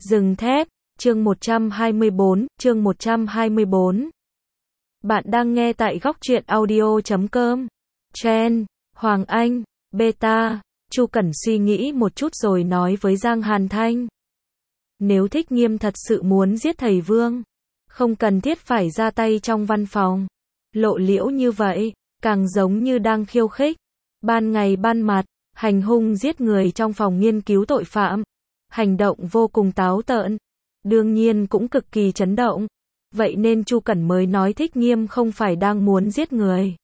Rừng thép, chương 124. Bạn đang nghe tại góc truyện audio.com. Chen, Hoàng Anh, Beta, Chu Cẩn suy nghĩ một chút rồi nói với Giang Hàn Thanh. Nếu Thích Nghiêm thật sự muốn giết thầy Vương, không cần thiết phải ra tay trong văn phòng. Lộ liễu như vậy, càng giống như đang khiêu khích. Ban ngày ban mặt, hành hung giết người trong phòng nghiên cứu tội phạm. Hành động vô cùng táo tợn. Đương nhiên cũng cực kỳ chấn động. Vậy nên Chu Cẩn mới nói Thích Nghiêm không phải đang muốn giết người,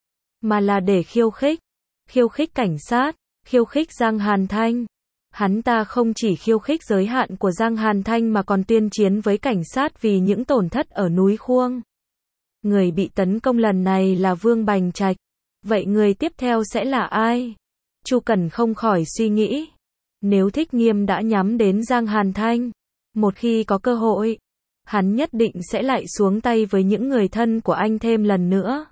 mà là để khiêu khích. Khiêu khích cảnh sát, khiêu khích Giang Hàn Thanh. Hắn ta không chỉ khiêu khích giới hạn của Giang Hàn Thanh mà còn tuyên chiến với cảnh sát vì những tổn thất ở núi Khuông. Người bị tấn công lần này là Vương Bành Trạch. Vậy người tiếp theo sẽ là ai? Chu Cẩn không khỏi suy nghĩ. Nếu Thích Nghiêm đã nhắm đến Giang Hàn Thanh, một khi có cơ hội, hắn nhất định sẽ lại xuống tay với những người thân của anh thêm lần nữa.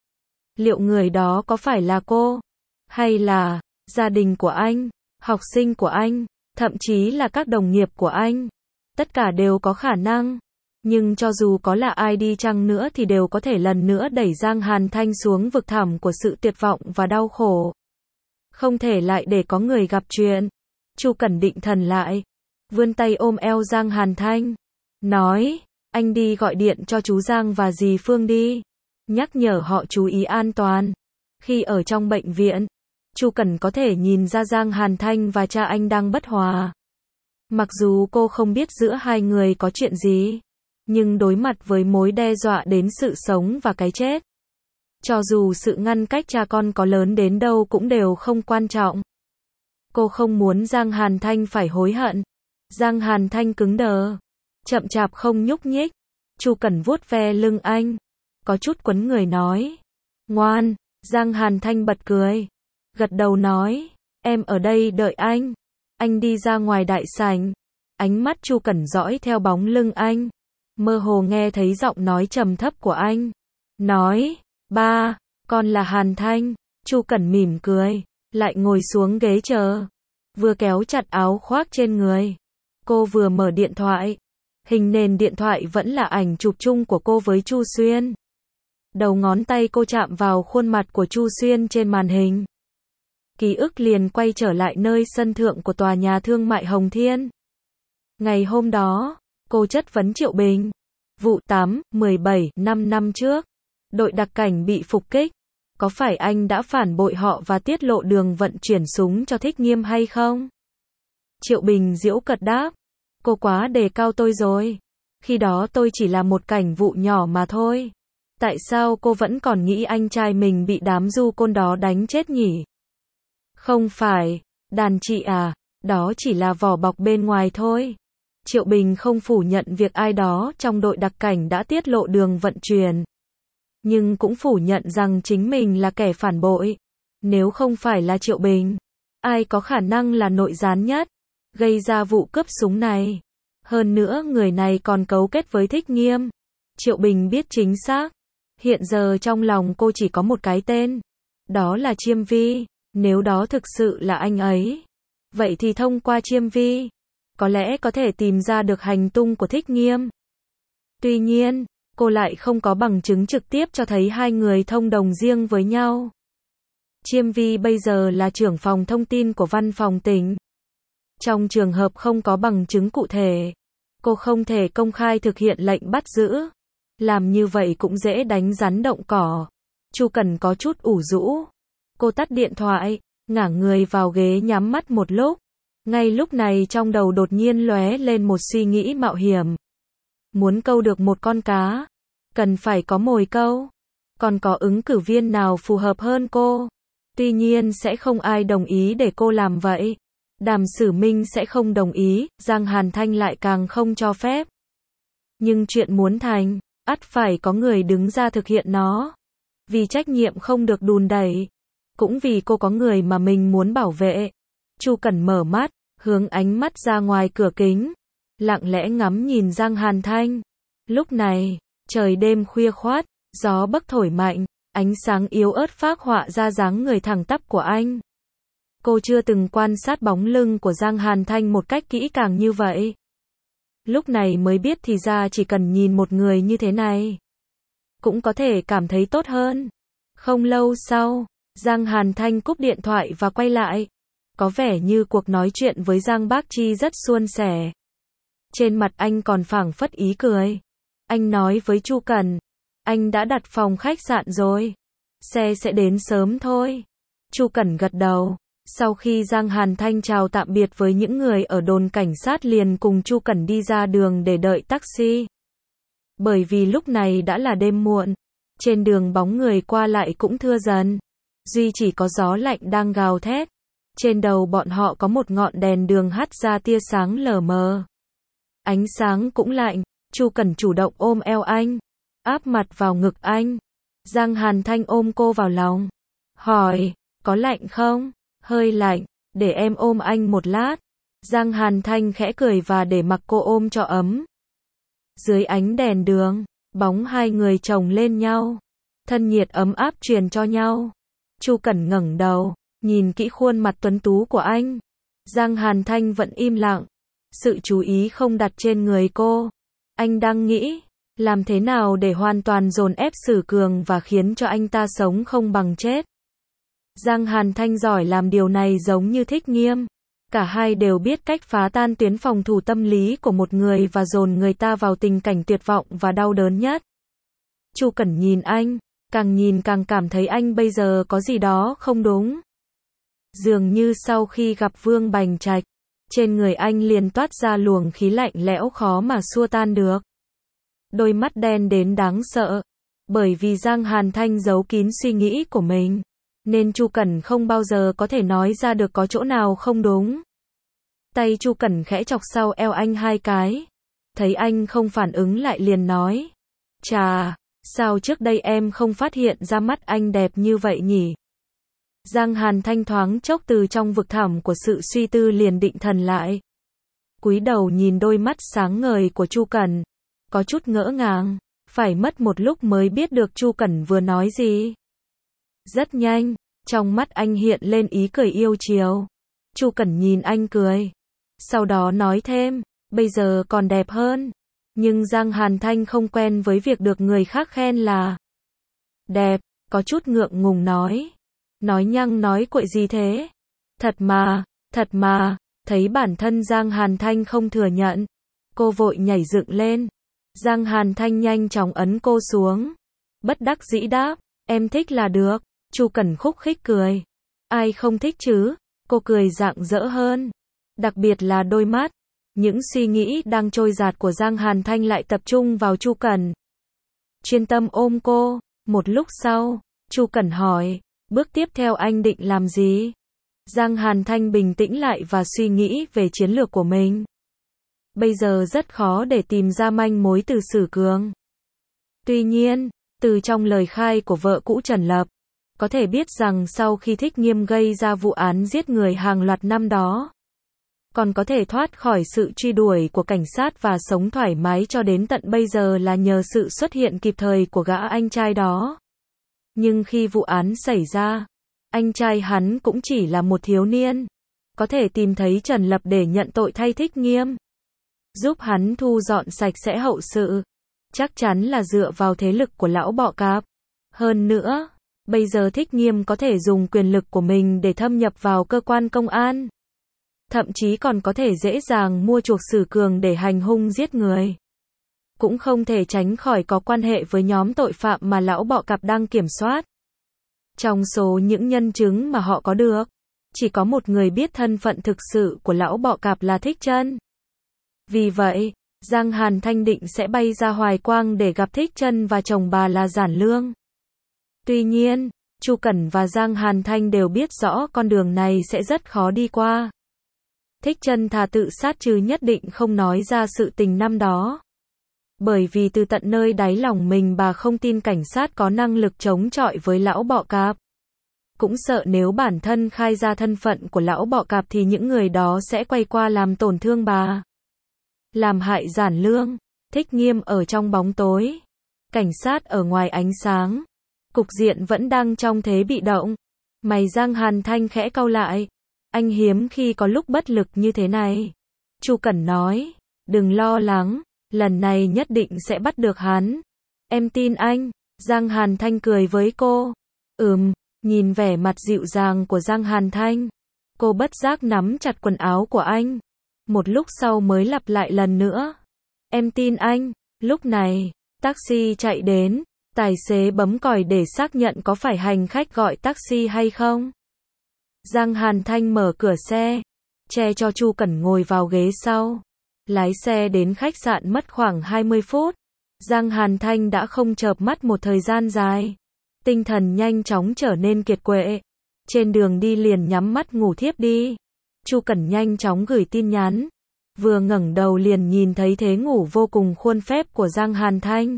Liệu người đó có phải là cô? Hay là gia đình của anh, học sinh của anh, thậm chí là các đồng nghiệp của anh? Tất cả đều có khả năng. Nhưng cho dù có là ai đi chăng nữa thì đều có thể lần nữa đẩy Giang Hàn Thanh xuống vực thẳm của sự tuyệt vọng và đau khổ. Không thể lại để có người gặp chuyện. Chu Cẩn định thần lại, vươn tay ôm eo Giang Hàn Thanh, nói, anh đi gọi điện cho chú Giang và dì Phương đi, nhắc nhở họ chú ý an toàn. Khi ở trong bệnh viện, Chu Cẩn có thể nhìn ra Giang Hàn Thanh và cha anh đang bất hòa. Mặc dù cô không biết giữa hai người có chuyện gì, nhưng đối mặt với mối đe dọa đến sự sống và cái chết, cho dù sự ngăn cách cha con có lớn đến đâu cũng đều không quan trọng. Cô không muốn Giang Hàn Thanh phải hối hận. Giang Hàn Thanh cứng đờ, chậm chạp không nhúc nhích. Chu Cẩn vuốt ve lưng anh, có chút quấn người nói, ngoan. Giang Hàn Thanh bật cười, gật đầu nói, em ở đây đợi anh. Anh đi ra ngoài đại sảnh. Ánh mắt Chu Cẩn dõi theo bóng lưng anh, mơ hồ nghe thấy giọng nói trầm thấp của anh, nói, ba, con là Hàn Thanh. Chu Cẩn mỉm cười, lại ngồi xuống ghế chờ, vừa kéo chặt áo khoác trên người. Cô vừa mở điện thoại. Hình nền điện thoại vẫn là ảnh chụp chung của cô với Chu Xuyên. Đầu ngón tay cô chạm vào khuôn mặt của Chu Xuyên trên màn hình. Ký ức liền quay trở lại nơi sân thượng của tòa nhà thương mại Hồng Thiên. Ngày hôm đó, cô chất vấn Triệu Bình. Vụ 8/17 năm trước, đội đặc cảnh bị phục kích. Có phải anh đã phản bội họ và tiết lộ đường vận chuyển súng cho Thích Nghiêm hay không? Triệu Bình giễu cợt đáp, cô quá đề cao tôi rồi. Khi đó tôi chỉ là một cảnh vụ nhỏ mà thôi. Tại sao cô vẫn còn nghĩ anh trai mình bị đám du côn đó đánh chết nhỉ? Không phải, đàn chị à, đó chỉ là vỏ bọc bên ngoài thôi. Triệu Bình không phủ nhận việc ai đó trong đội đặc cảnh đã tiết lộ đường vận chuyển, nhưng cũng phủ nhận rằng chính mình là kẻ phản bội. Nếu không phải là Triệu Bình, ai có khả năng là nội gián nhất, gây ra vụ cướp súng này? Hơn nữa người này còn cấu kết với Thích Nghiêm. Triệu Bình biết chính xác. Hiện giờ trong lòng cô chỉ có một cái tên. Đó là Chiêm Vi. Nếu đó thực sự là anh ấy, vậy thì thông qua Chiêm Vi, có lẽ có thể tìm ra được hành tung của Thích Nghiêm. Tuy nhiên, cô lại không có bằng chứng trực tiếp cho thấy hai người thông đồng riêng với nhau. Chiêm Vi bây giờ là trưởng phòng thông tin của văn phòng tỉnh. Trong trường hợp không có bằng chứng cụ thể, cô không thể công khai thực hiện lệnh bắt giữ. Làm như vậy cũng dễ đánh rắn động cỏ. Chu Cẩn có chút ủ rũ. Cô tắt điện thoại, ngả người vào ghế nhắm mắt một lúc. Ngay lúc này trong đầu đột nhiên lóe lên một suy nghĩ mạo hiểm. Muốn câu được một con cá, cần phải có mồi câu. Còn có ứng cử viên nào phù hợp hơn cô? Tuy nhiên sẽ không ai đồng ý để cô làm vậy. Đàm Sử Minh sẽ không đồng ý, Giang Hàn Thanh lại càng không cho phép. Nhưng chuyện muốn thành, ắt phải có người đứng ra thực hiện nó. Vì trách nhiệm không được đùn đẩy, cũng vì cô có người mà mình muốn bảo vệ. Chu Cẩn mở mắt, hướng ánh mắt ra ngoài cửa kính, lặng lẽ ngắm nhìn Giang Hàn Thanh. Lúc này, trời đêm khuya khoắt, gió bấc thổi mạnh, ánh sáng yếu ớt phác họa ra dáng người thẳng tắp của anh. Cô chưa từng quan sát bóng lưng của Giang Hàn Thanh một cách kỹ càng như vậy. Lúc này mới biết thì ra chỉ cần nhìn một người như thế này, cũng có thể cảm thấy tốt hơn. Không lâu sau, Giang Hàn Thanh cúp điện thoại và quay lại. Có vẻ như cuộc nói chuyện với Giang Bác Chi rất suôn sẻ. Trên mặt anh còn phảng phất ý cười. Anh nói với Chu Cẩn, anh đã đặt phòng khách sạn rồi. Xe sẽ đến sớm thôi. Chu Cẩn gật đầu. Sau khi Giang Hàn Thanh chào tạm biệt với những người ở đồn cảnh sát liền cùng Chu Cẩn đi ra đường để đợi taxi. Bởi vì lúc này đã là đêm muộn, trên đường bóng người qua lại cũng thưa dần. Duy chỉ có gió lạnh đang gào thét. Trên đầu bọn họ có một ngọn đèn đường hắt ra tia sáng lờ mờ. Ánh sáng cũng lạnh, Chu Cẩn chủ động ôm eo anh, áp mặt vào ngực anh. Giang Hàn Thanh ôm cô vào lòng, hỏi, có lạnh không? Hơi lạnh, để em ôm anh một lát. Giang Hàn Thanh khẽ cười và để mặc cô ôm cho ấm. Dưới ánh đèn đường, bóng hai người chồng lên nhau, thân nhiệt ấm áp truyền cho nhau. Chu Cẩn ngẩng đầu, nhìn kỹ khuôn mặt tuấn tú của anh. Giang Hàn Thanh vẫn im lặng, sự chú ý không đặt trên người cô. Anh đang nghĩ, làm thế nào để hoàn toàn dồn ép Sử Cường và khiến cho anh ta sống không bằng chết. Giang Hàn Thanh giỏi làm điều này giống như Thích Nghiêm. Cả hai đều biết cách phá tan tuyến phòng thủ tâm lý của một người và dồn người ta vào tình cảnh tuyệt vọng và đau đớn nhất. Chu Cẩn nhìn anh, càng nhìn càng cảm thấy anh bây giờ có gì đó không đúng. Dường như sau khi gặp Vương Bành Trạch, trên người anh liền toát ra luồng khí lạnh lẽo khó mà xua tan được. Đôi mắt đen đến đáng sợ. Bởi vì Giang Hàn Thanh giấu kín suy nghĩ của mình, nên Chu Cẩn không bao giờ có thể nói ra được có chỗ nào không đúng. Tay Chu Cẩn khẽ chọc sau eo anh hai cái. Thấy anh không phản ứng lại liền nói, chà, sao trước đây em không phát hiện ra mắt anh đẹp như vậy nhỉ? Giang Hàn Thanh thoáng chốc từ trong vực thẳm của sự suy tư liền định thần lại. Cúi đầu nhìn đôi mắt sáng ngời của Chu Cẩn, có chút ngỡ ngàng, phải mất một lúc mới biết được Chu Cẩn vừa nói gì. Rất nhanh, trong mắt anh hiện lên ý cười yêu chiều. Chu Cẩn nhìn anh cười, sau đó nói thêm, bây giờ còn đẹp hơn. Nhưng Giang Hàn Thanh không quen với việc được người khác khen là đẹp, có chút ngượng ngùng nói. Nói nhăng nói cuội gì thế? Thật mà, thấy bản thân Giang Hàn Thanh không thừa nhận. Cô vội nhảy dựng lên. Giang Hàn Thanh nhanh chóng ấn cô xuống. Bất đắc dĩ đáp, em thích là được. Chu Cẩn khúc khích cười. Ai không thích chứ? Cô cười rạng rỡ hơn. Đặc biệt là đôi mắt. Những suy nghĩ đang trôi dạt của Giang Hàn Thanh lại tập trung vào Chu Cẩn. Chuyên tâm ôm cô. Một lúc sau, Chu Cẩn hỏi, bước tiếp theo anh định làm gì? Giang Hàn Thanh bình tĩnh lại và suy nghĩ về chiến lược của mình. Bây giờ rất khó để tìm ra manh mối từ Sử Cường. Tuy nhiên, từ trong lời khai của vợ cũ Trần Lập, có thể biết rằng sau khi Thích Nghiêm gây ra vụ án giết người hàng loạt năm đó, còn có thể thoát khỏi sự truy đuổi của cảnh sát và sống thoải mái cho đến tận bây giờ là nhờ sự xuất hiện kịp thời của gã anh trai đó. Nhưng khi vụ án xảy ra, anh trai hắn cũng chỉ là một thiếu niên. Có thể tìm thấy Trần Lập để nhận tội thay Thích Nghiêm, giúp hắn thu dọn sạch sẽ hậu sự, chắc chắn là dựa vào thế lực của lão bọ cạp. Hơn nữa, bây giờ Thích Nghiêm có thể dùng quyền lực của mình để thâm nhập vào cơ quan công an. Thậm chí còn có thể dễ dàng mua chuộc Sử Cường để hành hung giết người. Cũng không thể tránh khỏi có quan hệ với nhóm tội phạm mà lão bọ cạp đang kiểm soát. Trong số những nhân chứng mà họ có được, chỉ có một người biết thân phận thực sự của lão bọ cạp là Thích Trân. Vì vậy, Giang Hàn Thanh định sẽ bay ra Hoài Quang để gặp Thích Trân và chồng bà là Giản Lương. Tuy nhiên, Chu Cẩn và Giang Hàn Thanh đều biết rõ con đường này sẽ rất khó đi qua. Thích Trân thà tự sát chứ nhất định không nói ra sự tình năm đó. Bởi vì từ tận nơi đáy lòng mình bà không tin cảnh sát có năng lực chống chọi với lão bọ cạp. Cũng sợ nếu bản thân khai ra thân phận của lão bọ cạp thì những người đó sẽ quay qua làm tổn thương bà, làm hại Giản Lương. Thích Nghiêm ở trong bóng tối, cảnh sát ở ngoài ánh sáng. Cục diện vẫn đang trong thế bị động. Mày Giang Hàn Thanh khẽ cau lại. Anh hiếm khi có lúc bất lực như thế này. Chu Cẩn nói, Đừng lo lắng, lần này nhất định sẽ bắt được hắn. Em tin anh, Giang Hàn Thanh cười với cô. Nhìn vẻ mặt dịu dàng của Giang Hàn Thanh, cô bất giác nắm chặt quần áo của anh. Một lúc sau mới lặp lại lần nữa. Em tin anh. Lúc này, taxi chạy đến, tài xế bấm còi để xác nhận có phải hành khách gọi taxi hay không. Giang Hàn Thanh mở cửa xe, che cho Chu Cẩn ngồi vào ghế sau. Lái xe đến khách sạn mất khoảng 20 phút. Giang Hàn Thanh đã không chợp mắt một thời gian dài. Tinh thần nhanh chóng trở nên kiệt quệ. Trên đường đi liền nhắm mắt ngủ thiếp đi. Chu Cẩn nhanh chóng gửi tin nhắn. Vừa ngẩng đầu liền nhìn thấy thế ngủ vô cùng khuôn phép của Giang Hàn Thanh.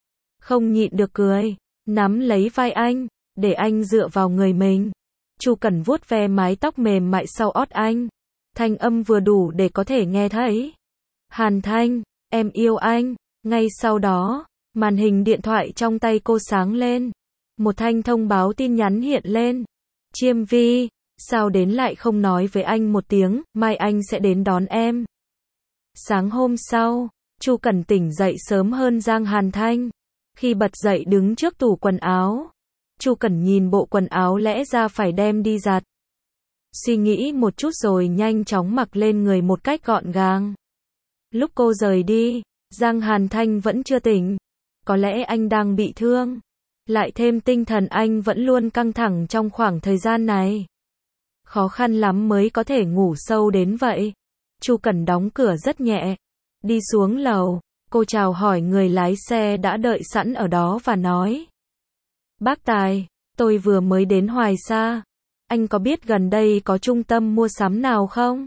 Không nhịn được cười, nắm lấy vai anh, để anh dựa vào người mình. Chu Cẩn vuốt ve mái tóc mềm mại sau ót anh. Thanh âm vừa đủ để có thể nghe thấy. Hàn Thanh, em yêu anh. Ngay sau đó, màn hình điện thoại trong tay cô sáng lên. Một thanh thông báo tin nhắn hiện lên. Chiêm Vi, sao đến lại không nói với anh một tiếng, mai anh sẽ đến đón em. Sáng hôm sau, Chu Cẩn tỉnh dậy sớm hơn Giang Hàn Thanh. Khi bật dậy đứng trước tủ quần áo, Chu Cẩn nhìn bộ quần áo lẽ ra phải đem đi giặt. Suy nghĩ một chút rồi nhanh chóng mặc lên người một cách gọn gàng. Lúc cô rời đi, Giang Hàn Thanh vẫn chưa tỉnh. Có lẽ anh đang bị thương. Lại thêm tinh thần anh vẫn luôn căng thẳng trong khoảng thời gian này. Khó khăn lắm mới có thể ngủ sâu đến vậy. Chu Cẩn đóng cửa rất nhẹ. Đi xuống lầu, cô chào hỏi người lái xe đã đợi sẵn ở đó và nói. Bác Tài, tôi vừa mới đến Hoài Sa. Anh có biết gần đây có trung tâm mua sắm nào không?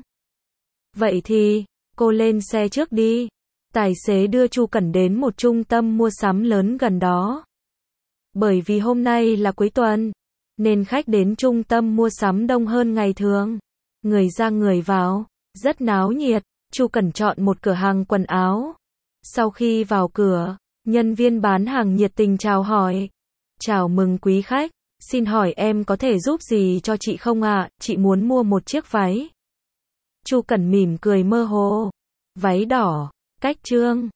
Vậy thì, cô lên xe trước đi. Tài xế đưa Chu Cẩn đến một trung tâm mua sắm lớn gần đó. Bởi vì hôm nay là cuối tuần, nên khách đến trung tâm mua sắm đông hơn ngày thường. Người ra người vào, rất náo nhiệt. Chu Cẩn chọn một cửa hàng quần áo. Sau khi vào cửa, nhân viên bán hàng nhiệt tình chào hỏi. Chào mừng quý khách, xin hỏi em có thể giúp gì cho chị không ạ? Chị muốn mua một chiếc váy. Chu Cẩn mỉm cười mơ hồ. Váy đỏ, cách trương,